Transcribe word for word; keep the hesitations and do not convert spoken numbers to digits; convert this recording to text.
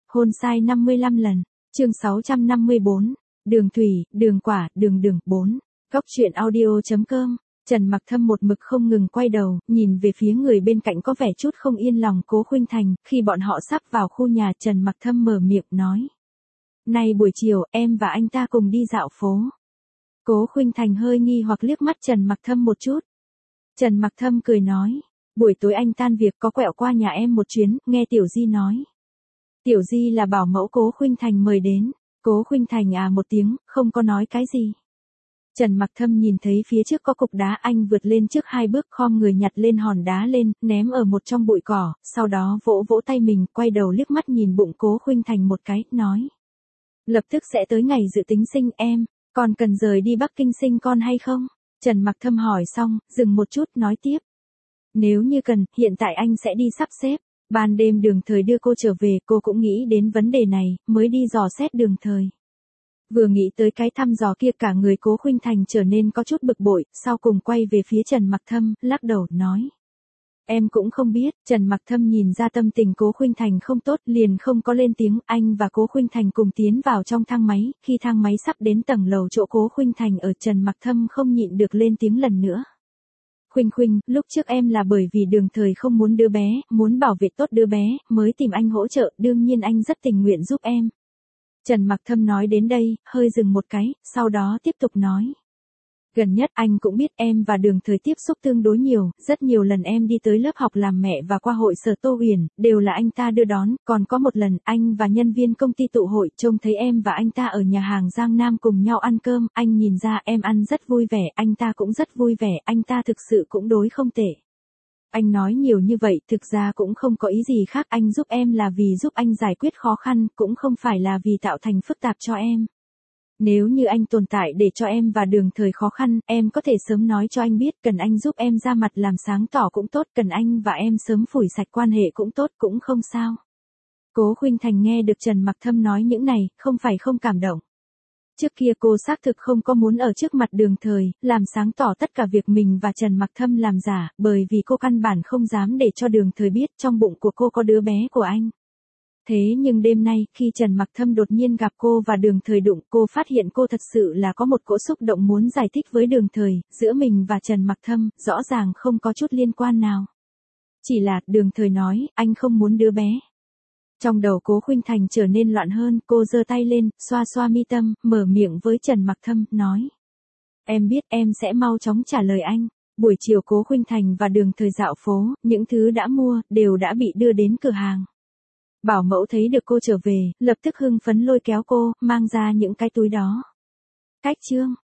Hôn sai năm mươi lăm lần. Chương sáu trăm năm mươi bốn. Đường thủy, đường quả, đường đường, bốn. Góc truyện audio chấm com. Trần Mặc Thâm một mực không ngừng quay đầu, nhìn về phía người bên cạnh có vẻ chút không yên lòng Cố Khuynh Thành, khi bọn họ sắp vào khu nhà Trần Mặc Thâm mở miệng nói. Nay buổi chiều, em và anh ta cùng đi dạo phố. Cố Khuynh Thành hơi nghi hoặc liếc mắt Trần Mặc Thâm một chút. Trần Mặc Thâm cười nói, buổi tối anh tan việc có quẹo qua nhà em một chuyến, nghe Tiểu Di nói. Tiểu Di là bảo mẫu Cố Khuynh Thành mời đến. Cố Khuynh Thành à một tiếng, không có nói cái gì. Trần Mặc Thâm nhìn thấy phía trước có cục đá, anh vượt lên trước hai bước, khom người nhặt lên hòn đá lên, ném ở một trong bụi cỏ, sau đó vỗ vỗ tay mình, quay đầu liếc mắt nhìn bụng Cố Khuynh Thành một cái, nói. Lập tức sẽ tới ngày dự tính sinh em, còn cần rời đi Bắc Kinh sinh con hay không? Trần Mặc Thâm hỏi xong, dừng một chút, nói tiếp. Nếu như cần, hiện tại anh sẽ đi sắp xếp. Ban đêm Đường Thời đưa cô trở về, cô cũng nghĩ đến vấn đề này, mới đi dò xét Đường Thời. Vừa nghĩ tới cái thăm dò kia cả người Cố Khuynh Thành trở nên có chút bực bội, sau cùng quay về phía Trần Mặc Thâm, lắc đầu, nói. Em cũng không biết, Trần Mặc Thâm nhìn ra tâm tình Cố Khuynh Thành không tốt, liền không có lên tiếng, anh và Cố Khuynh Thành cùng tiến vào trong thang máy, khi thang máy sắp đến tầng lầu chỗ Cố Khuynh Thành ở, Trần Mặc Thâm không nhịn được lên tiếng lần nữa. Khuynh Khuynh, lúc trước em là bởi vì Đường Thời không muốn đứa bé, muốn bảo vệ tốt đứa bé, mới tìm anh hỗ trợ, đương nhiên anh rất tình nguyện giúp em. Trần Mặc Thâm nói đến đây, hơi dừng một cái, sau đó tiếp tục nói. Gần nhất anh cũng biết em và Đường Thời tiếp xúc tương đối nhiều, rất nhiều lần em đi tới lớp học làm mẹ và qua hội sở Tô Huyền, đều là anh ta đưa đón, còn có một lần anh và nhân viên công ty tụ hội, trông thấy em và anh ta ở nhà hàng Giang Nam cùng nhau ăn cơm, anh nhìn ra em ăn rất vui vẻ, anh ta cũng rất vui vẻ, anh ta thực sự cũng đối không tệ. Anh nói nhiều như vậy thực ra cũng không có ý gì khác, anh giúp em là vì giúp anh giải quyết khó khăn, cũng không phải là vì tạo thành phức tạp cho em. Nếu như anh tồn tại để cho em và Đường Thời khó khăn, em có thể sớm nói cho anh biết, cần anh giúp em ra mặt làm sáng tỏ cũng tốt, cần anh và em sớm phủi sạch quan hệ cũng tốt, cũng không sao. Cố Khuynh Thành nghe được Trần Mặc Thâm nói những này, không phải không cảm động. Trước kia cô xác thực không có muốn ở trước mặt Đường Thời, làm sáng tỏ tất cả việc mình và Trần Mặc Thâm làm giả, bởi vì cô căn bản không dám để cho Đường Thời biết trong bụng của cô có đứa bé của anh. Thế nhưng đêm nay, khi Trần Mặc Thâm đột nhiên gặp cô và Đường Thời đụng, cô phát hiện cô thật sự là có một cỗ xúc động muốn giải thích với Đường Thời, giữa mình và Trần Mặc Thâm, rõ ràng không có chút liên quan nào. Chỉ là, Đường Thời nói, anh không muốn đứa bé. Trong đầu Cố Khuynh Thành trở nên loạn hơn, cô giơ tay lên, xoa xoa mi tâm, mở miệng với Trần Mặc Thâm, nói. Em biết em sẽ mau chóng trả lời anh. Buổi chiều Cố Khuynh Thành và Đường Thời dạo phố, những thứ đã mua, đều đã bị đưa đến cửa hàng. Bảo mẫu thấy được cô trở về, lập tức hưng phấn lôi kéo cô, mang ra những cái túi đó. Cách chương.